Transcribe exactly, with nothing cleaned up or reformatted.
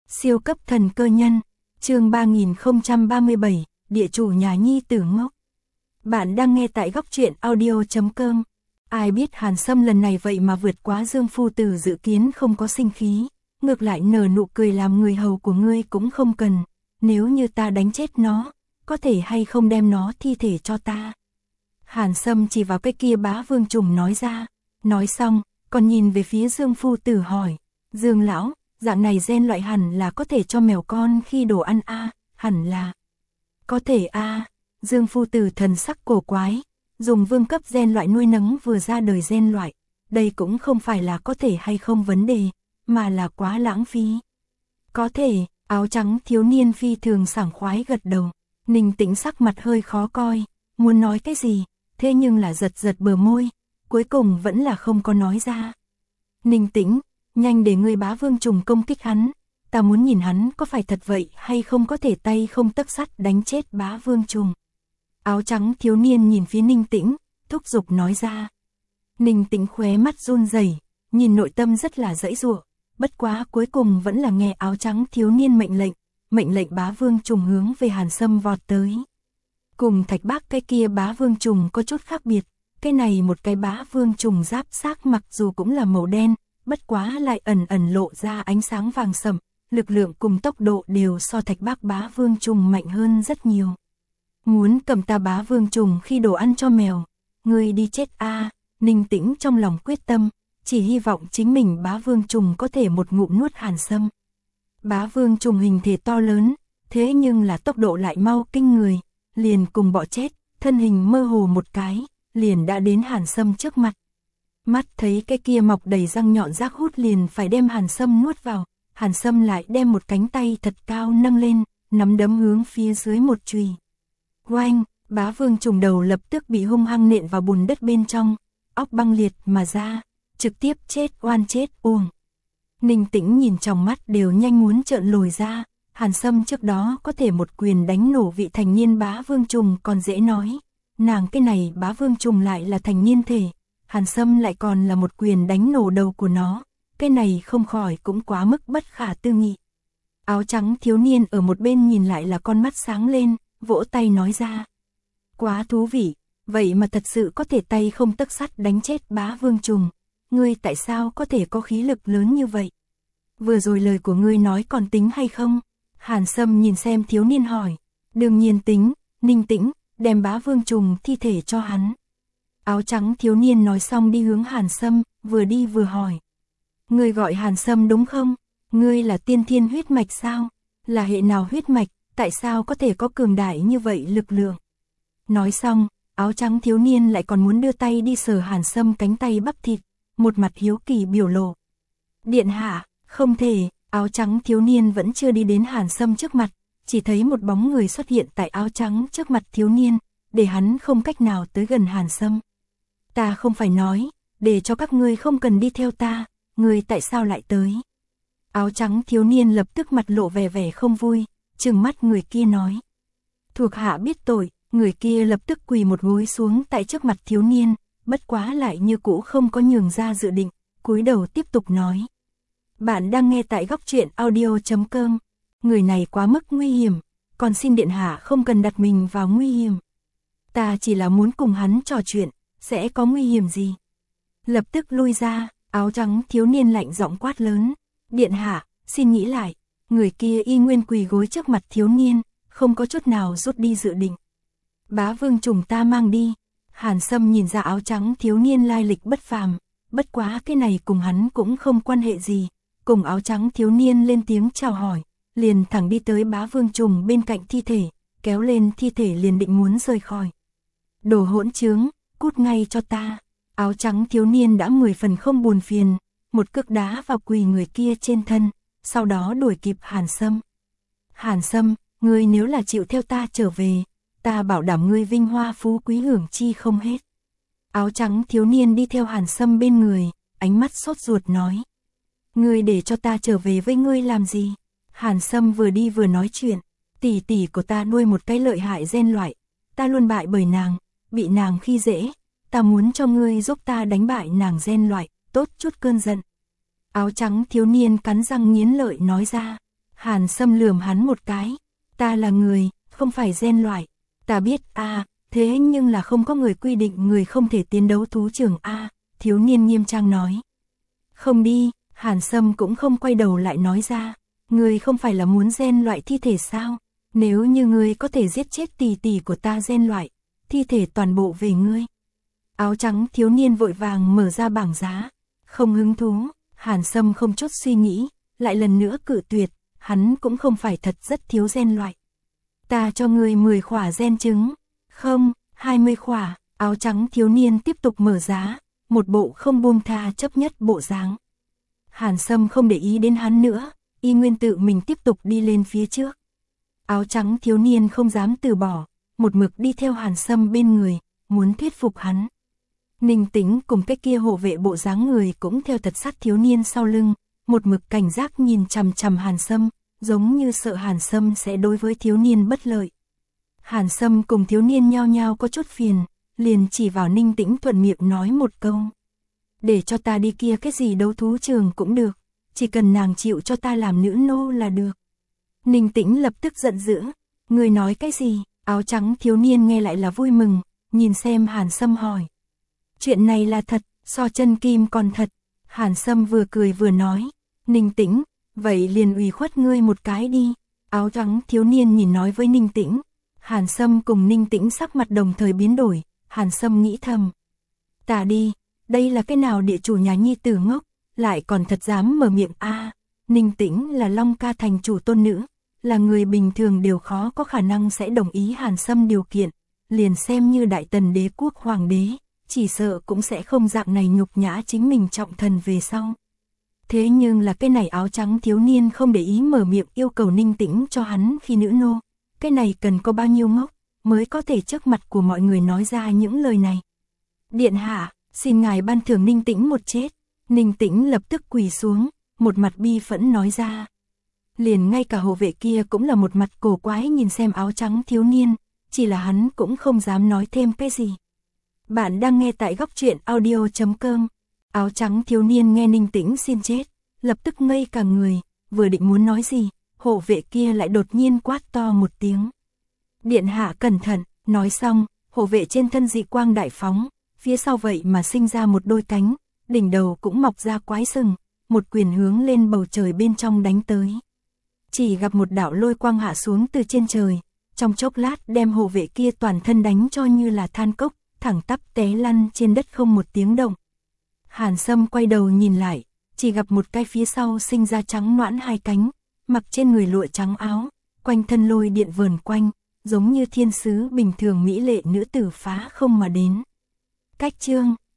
Siêu cấp thần cơ nhân, chương ba nghìn không trăm ba mươi bảy, địa chủ nhà nhi tử ngốc. Bạn đang nghe tại góc truyện audio chấm com. Ai biết Hàn Sâm lần này vậy mà vượt quá Dương Phu Tử dự kiến, không có sinh khí, ngược lại nở nụ cười, làm người hầu của ngươi cũng không cần, nếu như ta đánh chết nó, có thể hay không đem nó thi thể cho ta. Hàn Sâm chỉ vào cái kia bá vương trùng nói ra, nói xong, còn nhìn về phía Dương Phu Tử hỏi, Dương lão, dạng này gen loại hẳn là có thể cho mèo con khi đồ ăn a à, hẳn là. Có thể a à. Dương Phu Tử thần sắc cổ quái, dùng vương cấp gen loại nuôi nấng vừa ra đời gen loại, đây cũng không phải là có thể hay không vấn đề, mà là quá lãng phí. Có thể, áo trắng thiếu niên phi thường sảng khoái gật đầu, Ninh Tĩnh sắc mặt hơi khó coi, muốn nói cái gì, thế nhưng là giật giật bờ môi, cuối cùng vẫn là không có nói ra. Ninh Tĩnh, nhanh để ngươi bá vương trùng công kích hắn, ta muốn nhìn hắn có phải thật vậy hay không có thể tay không tấc sắt đánh chết bá vương trùng. Áo trắng thiếu niên nhìn phía Ninh Tĩnh, thúc giục nói ra. Ninh Tĩnh khóe mắt run rẩy, nhìn nội tâm rất là dãy dụa, bất quá cuối cùng vẫn là nghe áo trắng thiếu niên mệnh lệnh, mệnh lệnh bá vương trùng hướng về Hàn Sâm vọt tới. Cùng Thạch Bác cái kia bá vương trùng có chút khác biệt, cái này một cái bá vương trùng giáp xác mặc dù cũng là màu đen, bất quá lại ẩn ẩn lộ ra ánh sáng vàng sẫm, lực lượng cùng tốc độ đều so Thạch Bác bá vương trùng mạnh hơn rất nhiều. Muốn cầm ta bá vương trùng khi đồ ăn cho mèo, ngươi đi chết a. À, Ninh Tĩnh trong lòng quyết tâm, chỉ hy vọng chính mình bá vương trùng có thể một ngụm nuốt Hàn Sâm. Bá vương trùng hình thể to lớn, thế nhưng là tốc độ lại mau kinh người, liền cùng bọ chết, thân hình mơ hồ một cái, liền đã đến Hàn Sâm trước mặt. Mắt thấy cái kia mọc đầy răng nhọn rác hút liền phải đem Hàn Sâm nuốt vào, Hàn Sâm lại đem một cánh tay thật cao nâng lên, nắm đấm hướng phía dưới một chùy. Oanh, bá vương trùng đầu lập tức bị hung hăng nện vào bùn đất bên trong, óc băng liệt mà ra, trực tiếp chết oan chết uổng. Ninh Tĩnh nhìn trong mắt đều nhanh muốn trợn lồi ra, Hàn Sâm trước đó có thể một quyền đánh nổ vị thành niên bá vương trùng còn dễ nói, nàng cái này bá vương trùng lại là thành niên thể, Hàn Sâm lại còn là một quyền đánh nổ đầu của nó, cái này không khỏi cũng quá mức bất khả tư nghị. Áo trắng thiếu niên ở một bên nhìn lại là con mắt sáng lên, vỗ tay nói ra. Quá thú vị, vậy mà thật sự có thể tay không tấc sắt đánh chết bá vương trùng, ngươi tại sao có thể có khí lực lớn như vậy? Vừa rồi lời của ngươi nói còn tính hay không? Hàn Sâm nhìn xem thiếu niên hỏi. Đương nhiên tính, Ninh Tĩnh, đem bá vương trùng thi thể cho hắn. Áo trắng thiếu niên nói xong đi hướng Hàn Sâm, vừa đi vừa hỏi. Ngươi gọi Hàn Sâm đúng không? Ngươi là tiên thiên huyết mạch sao? Là hệ nào huyết mạch, tại sao có thể có cường đại như vậy lực lượng? Nói xong, áo trắng thiếu niên lại còn muốn đưa tay đi sờ Hàn Sâm cánh tay bắp thịt, một mặt hiếu kỳ biểu lộ. Điện hạ, không thể, áo trắng thiếu niên vẫn chưa đi đến Hàn Sâm trước mặt, chỉ thấy một bóng người xuất hiện tại áo trắng trước mặt thiếu niên, để hắn không cách nào tới gần Hàn Sâm. Ta không phải nói, để cho các ngươi không cần đi theo ta, ngươi tại sao lại tới? Áo trắng thiếu niên lập tức mặt lộ vẻ vẻ không vui, trừng mắt người kia nói. Thuộc hạ biết tội, người kia lập tức quỳ một gối xuống tại trước mặt thiếu niên, bất quá lại như cũ không có nhường ra dự định, cúi đầu tiếp tục nói. Bạn đang nghe tại góc truyện audio chấm com, người này quá mức nguy hiểm, còn xin điện hạ không cần đặt mình vào nguy hiểm. Ta chỉ là muốn cùng hắn trò chuyện, sẽ có nguy hiểm gì? Lập tức lui ra, áo trắng thiếu niên lạnh giọng quát lớn. Điện hạ, xin nghĩ lại, người kia y nguyên quỳ gối trước mặt thiếu niên, không có chút nào rút đi dự định. Bá vương trùng ta mang đi. Hàn Sâm nhìn ra áo trắng thiếu niên lai lịch bất phàm, bất quá cái này cùng hắn cũng không quan hệ gì, cùng áo trắng thiếu niên lên tiếng chào hỏi, liền thẳng đi tới bá vương trùng bên cạnh thi thể, kéo lên thi thể liền định muốn rời khỏi. Đồ hỗn trướng, cút ngay cho ta. Áo trắng thiếu niên đã mười phần không buồn phiền, một cước đá vào quỳ người kia trên thân, sau đó đuổi kịp Hàn Sâm. Hàn Sâm, ngươi nếu là chịu theo ta trở về, ta bảo đảm ngươi vinh hoa phú quý hưởng chi không hết. Áo trắng thiếu niên đi theo Hàn Sâm bên người, ánh mắt sốt ruột nói. Ngươi để cho ta trở về với ngươi làm gì? Hàn Sâm vừa đi vừa nói chuyện, tỷ tỷ của ta nuôi một cái lợi hại gen loại, ta luôn bại bởi nàng, bị nàng khi dễ, ta muốn cho ngươi giúp ta đánh bại nàng gen loại, tốt chút cơn giận. Áo trắng thiếu niên cắn răng nghiến lợi nói ra. Hàn Sâm lườm hắn một cái, ta là người, không phải gen loại, ta biết a, thế nhưng là không có người quy định người không thể tiến đấu thú trường a, thiếu niên nghiêm trang nói. Không đi, Hàn Sâm cũng không quay đầu lại nói ra, người không phải là muốn gen loại thi thể sao, nếu như người có thể giết chết tỷ tỷ của ta gen loại, thi thể toàn bộ về ngươi. Áo trắng thiếu niên vội vàng mở ra bảng giá, không hứng thú, Hàn Sâm không chút suy nghĩ, lại lần nữa cự tuyệt, hắn cũng không phải thật rất thiếu gen loại. Ta cho ngươi mười khỏa gen trứng, không, hai mươi khỏa, áo trắng thiếu niên tiếp tục mở giá, một bộ không buông tha chấp nhất bộ dáng. Hàn Sâm không để ý đến hắn nữa, y nguyên tự mình tiếp tục đi lên phía trước. Áo trắng thiếu niên không dám từ bỏ, một mực đi theo Hàn Sâm bên người, muốn thuyết phục hắn. Ninh Tĩnh cùng cái kia hộ vệ bộ dáng người cũng theo thật sát thiếu niên sau lưng, một mực cảnh giác nhìn chằm chằm Hàn Sâm, giống như sợ Hàn Sâm sẽ đối với thiếu niên bất lợi. Hàn Sâm cùng thiếu niên nhao nhao có chút phiền, liền chỉ vào Ninh Tĩnh thuận miệng nói một câu. Để cho ta đi kia cái gì đấu thú trường cũng được, chỉ cần nàng chịu cho ta làm nữ nô là được. Ninh Tĩnh lập tức giận dữ, người nói cái gì, áo trắng thiếu niên nghe lại là vui mừng, nhìn xem Hàn Sâm hỏi. Chuyện này là thật, so chân kim còn thật, Hàn Sâm vừa cười vừa nói, Ninh Tĩnh, vậy liền ủy khuất ngươi một cái đi, áo trắng thiếu niên nhìn nói với Ninh Tĩnh. Hàn Sâm cùng Ninh Tĩnh sắc mặt đồng thời biến đổi, Hàn Sâm nghĩ thầm. Ta đi, đây là cái nào địa chủ nhà nhi tử ngốc, lại còn thật dám mở miệng a. À, Ninh Tĩnh là Long Ca thành chủ tôn nữ, là người bình thường đều khó có khả năng sẽ đồng ý Hàn Sâm điều kiện, liền xem như đại tần đế quốc hoàng đế, chỉ sợ cũng sẽ không dạng này nhục nhã chính mình trọng thần về sau. Thế nhưng là cái này áo trắng thiếu niên không để ý mở miệng yêu cầu Ninh Tĩnh cho hắn khi nữ nô, cái này cần có bao nhiêu ngốc mới có thể trước mặt của mọi người nói ra những lời này. Điện hạ, xin ngài ban thưởng Ninh Tĩnh một chết. Ninh Tĩnh lập tức quỳ xuống, một mặt bi phẫn nói ra. Liền ngay cả hộ vệ kia cũng là một mặt cổ quái nhìn xem áo trắng thiếu niên, chỉ là hắn cũng không dám nói thêm cái gì. Bạn đang nghe tại góc truyện audio chấm com. Áo trắng thiếu niên nghe Ninh Tĩnh xin chết, lập tức ngây cả người, vừa định muốn nói gì, hộ vệ kia lại đột nhiên quát to một tiếng. Điện hạ cẩn thận, nói xong, hộ vệ trên thân dị quang đại phóng, phía sau vậy mà sinh ra một đôi cánh, đỉnh đầu cũng mọc ra quái sừng, một quyền hướng lên bầu trời bên trong đánh tới. Chỉ gặp một đạo lôi quang hạ xuống từ trên trời, trong chốc lát đem hộ vệ kia toàn thân đánh cho như là than cốc, thẳng tắp té lăn trên đất không một tiếng động. Hàn Sâm quay đầu nhìn lại, chỉ gặp một cái phía sau sinh ra trắng noãn hai cánh, mặc trên người lụa trắng áo, quanh thân lôi điện vờn quanh, giống như thiên sứ bình thường mỹ lệ nữ tử phá không mà đến. Cách chương,